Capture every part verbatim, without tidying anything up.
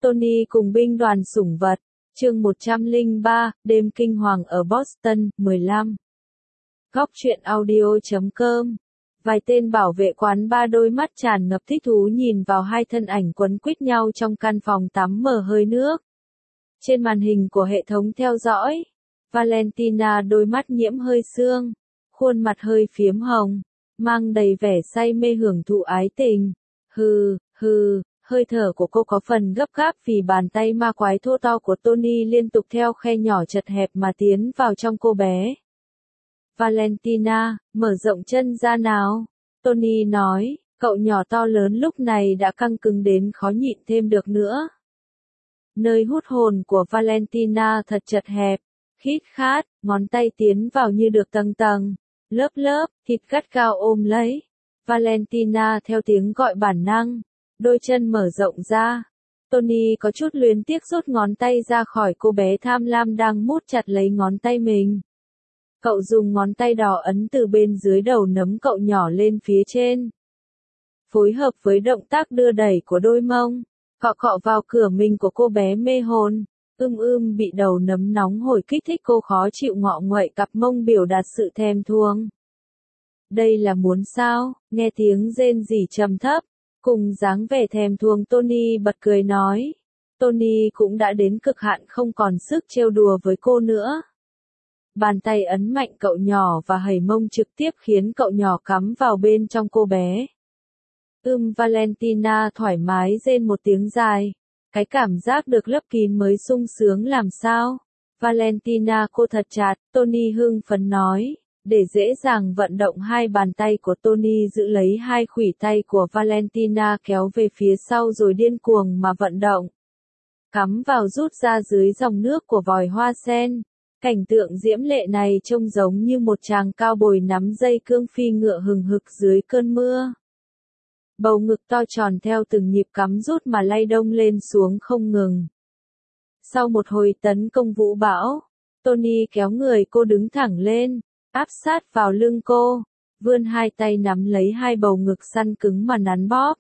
Tony cùng binh đoàn sủng vật. Chương một trăm lẻ ba, đêm kinh hoàng ở Boston, mười lăm. Góc truyện audio chấm com. Vài tên bảo vệ quán ba đôi mắt tràn ngập thích thú nhìn vào hai thân ảnh quấn quýt nhau trong căn phòng tắm mở hơi nước. Trên màn hình của hệ thống theo dõi, Valentina đôi mắt nhiễm hơi sương, khuôn mặt hơi phiếm hồng, mang đầy vẻ say mê hưởng thụ ái tình. Hừ, hừ, hơi thở của cô có phần gấp gáp vì bàn tay ma quái thô to của Tony liên tục theo khe nhỏ chật hẹp mà tiến vào trong cô bé. Valentina, mở rộng chân ra nào. Tony nói, cậu nhỏ to lớn lúc này đã căng cứng đến khó nhịn thêm được nữa. Nơi hút hồn của Valentina thật chật hẹp, khít khát, ngón tay tiến vào như được tầng tầng, lớp lớp, thịt gắt gao ôm lấy. Valentina theo tiếng gọi bản năng, đôi chân mở rộng ra. Tony có chút luyến tiếc rút ngón tay ra khỏi cô bé tham lam đang mút chặt lấy ngón tay mình. Cậu dùng ngón tay đỏ ấn từ bên dưới đầu nấm cậu nhỏ lên phía trên. Phối hợp với động tác đưa đẩy của đôi mông, cọ cọ vào cửa mình của cô bé mê hồn. Ưm ưm bị đầu nấm nóng hổi kích thích cô khó chịu ngọ nguậy cặp mông biểu đạt sự thèm thuồng. Đây là muốn sao? Nghe tiếng rên rỉ trầm thấp, cùng dáng vẻ thèm thuồng Tony bật cười nói. Tony cũng đã đến cực hạn không còn sức trêu đùa với cô nữa. Bàn tay ấn mạnh cậu nhỏ và hẩy mông trực tiếp khiến cậu nhỏ cắm vào bên trong cô bé. Ưm Valentina thoải mái rên một tiếng dài. Cái cảm giác được lấp kín mới sung sướng làm sao? Valentina cô thật chặt, Tony hưng phấn nói. Để dễ dàng vận động hai bàn tay của Tony giữ lấy hai khuỷu tay của Valentina kéo về phía sau rồi điên cuồng mà vận động. Cắm vào rút ra dưới dòng nước của vòi hoa sen. Cảnh tượng diễm lệ này trông giống như một chàng cao bồi nắm dây cương phi ngựa hừng hực dưới cơn mưa. Bầu ngực to tròn theo từng nhịp cắm rút mà lay đông lên xuống không ngừng. Sau một hồi tấn công vũ bão, Tony kéo người cô đứng thẳng lên, áp sát vào lưng cô, vươn hai tay nắm lấy hai bầu ngực săn cứng mà nắn bóp.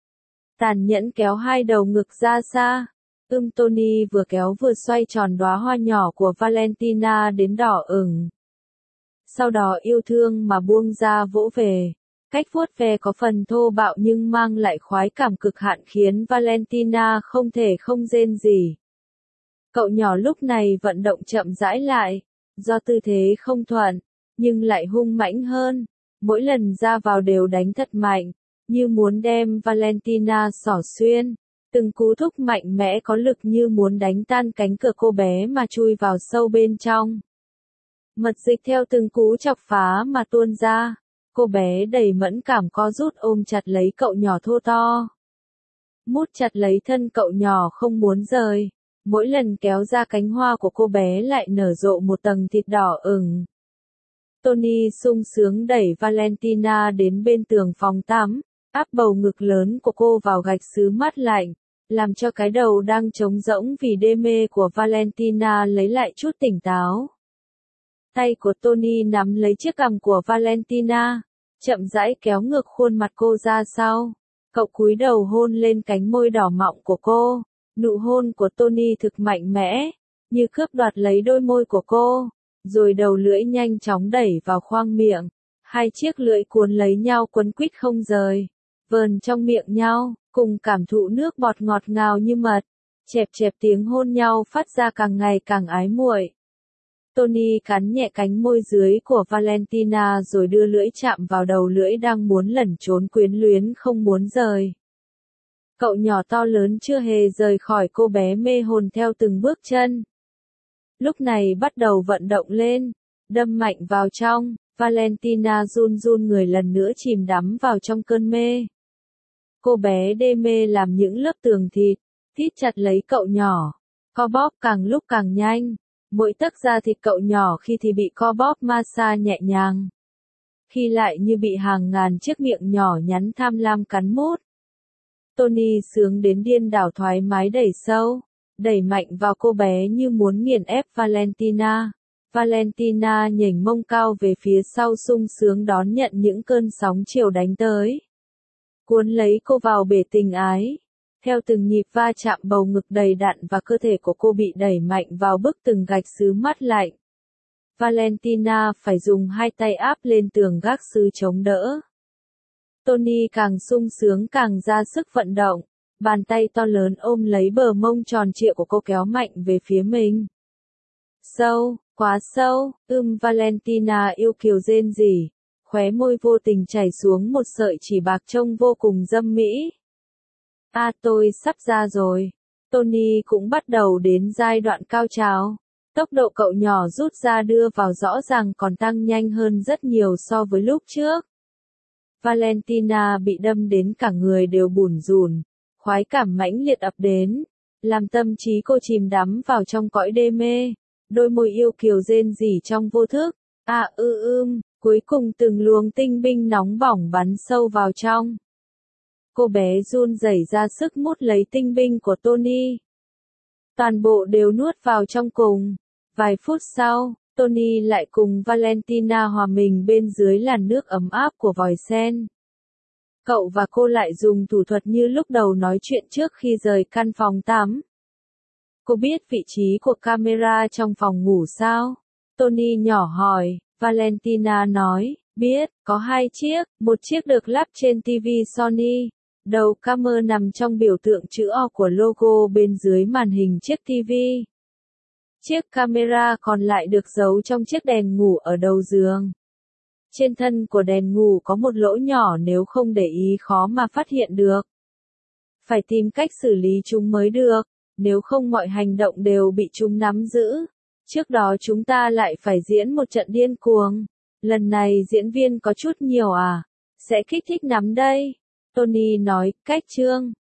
Tàn nhẫn kéo hai đầu ngực ra xa. Ưm Tony vừa kéo vừa xoay tròn đóa hoa nhỏ của Valentina đến đỏ ửng. Sau đó yêu thương mà buông ra vỗ về. Cách vuốt ve có phần thô bạo nhưng mang lại khoái cảm cực hạn khiến Valentina không thể không rên rỉ. Cậu nhỏ lúc này vận động chậm rãi lại, do tư thế không thuận, nhưng lại hung mãnh hơn. Mỗi lần ra vào đều đánh thật mạnh, như muốn đem Valentina xỏ xuyên. Từng cú thúc mạnh mẽ có lực như muốn đánh tan cánh cửa cô bé mà chui vào sâu bên trong. Mật dịch theo từng cú chọc phá mà tuôn ra. Cô bé đầy mẫn cảm co rút ôm chặt lấy cậu nhỏ thô to. Mút chặt lấy thân cậu nhỏ không muốn rời. Mỗi lần kéo ra cánh hoa của cô bé lại nở rộ một tầng thịt đỏ ửng. Tony sung sướng đẩy Valentina đến bên tường phòng tắm, áp bầu ngực lớn của cô vào gạch sứ mát lạnh, làm cho cái đầu đang trống rỗng vì đê mê của Valentina lấy lại chút tỉnh táo. Tay của Tony nắm lấy chiếc cằm của Valentina, chậm rãi kéo ngược khuôn mặt cô ra sau. Cậu cúi đầu hôn lên cánh môi đỏ mọng của cô. Nụ hôn của Tony thực mạnh mẽ, như cướp đoạt lấy đôi môi của cô, rồi đầu lưỡi nhanh chóng đẩy vào khoang miệng. Hai chiếc lưỡi cuốn lấy nhau quấn quýt không rời, vờn trong miệng nhau, cùng cảm thụ nước bọt ngọt ngào như mật. Chẹp chẹp tiếng hôn nhau phát ra càng ngày càng ái muội. Tony cắn nhẹ cánh môi dưới của Valentina rồi đưa lưỡi chạm vào đầu lưỡi đang muốn lẩn trốn quyến luyến không muốn rời. Cậu nhỏ to lớn chưa hề rời khỏi cô bé mê hồn theo từng bước chân. Lúc này bắt đầu vận động lên, đâm mạnh vào trong, Valentina run run người lần nữa chìm đắm vào trong cơn mê. Cô bé đê mê làm những lớp tường thịt, thít chặt lấy cậu nhỏ, co bóp càng lúc càng nhanh. Mỗi tấc da thịt cậu nhỏ khi thì bị co bóp massage nhẹ nhàng, khi lại như bị hàng ngàn chiếc miệng nhỏ nhắn tham lam cắn mút. Tony sướng đến điên đảo thoải mái đẩy sâu, đẩy mạnh vào cô bé như muốn nghiền ép Valentina. Valentina nhảy mông cao về phía sau sung sướng đón nhận những cơn sóng chiều đánh tới. Cuốn lấy cô vào bể tình ái. Theo từng nhịp va chạm bầu ngực đầy đặn và cơ thể của cô bị đẩy mạnh vào bức tường gạch xứ mát lạnh. Valentina phải dùng hai tay áp lên tường gác xứ chống đỡ. Tony càng sung sướng càng ra sức vận động. Bàn tay to lớn ôm lấy bờ mông tròn trịa của cô kéo mạnh về phía mình. Sâu, quá sâu, ưm Valentina yêu kiều rên rỉ, khóe môi vô tình chảy xuống một sợi chỉ bạc trông vô cùng dâm mỹ. À tôi sắp ra rồi. Tony cũng bắt đầu đến giai đoạn cao trào. Tốc độ cậu nhỏ rút ra đưa vào rõ ràng còn tăng nhanh hơn rất nhiều so với lúc trước. Valentina bị đâm đến cả người đều bủn rủn, khoái cảm mãnh liệt ập đến, làm tâm trí cô chìm đắm vào trong cõi đê mê, đôi môi yêu kiều rên rỉ trong vô thức. À ư ưm, cuối cùng từng luồng tinh binh nóng bỏng bắn sâu vào trong. Cô bé run rẩy ra sức mút lấy tinh binh của Tony. Toàn bộ đều nuốt vào trong cùng. Vài phút sau, Tony lại cùng Valentina hòa mình bên dưới làn nước ấm áp của vòi sen. Cậu và cô lại dùng thủ thuật như lúc đầu nói chuyện trước khi rời căn phòng tắm. Cô biết vị trí của camera trong phòng ngủ sao? Tony nhỏ hỏi. Valentina nói, biết, có hai chiếc, một chiếc được lắp trên ti vi Sony. Đầu camera nằm trong biểu tượng chữ O của logo bên dưới màn hình chiếc ti vi. Chiếc camera còn lại được giấu trong chiếc đèn ngủ ở đầu giường. Trên thân của đèn ngủ có một lỗ nhỏ, nếu không để ý khó mà phát hiện được. Phải tìm cách xử lý chúng mới được, nếu không mọi hành động đều bị chúng nắm giữ. Trước đó chúng ta lại phải diễn một trận điên cuồng. Lần này diễn viên có chút nhiều à? Sẽ kích thích lắm đây. Tony nói, cách chương.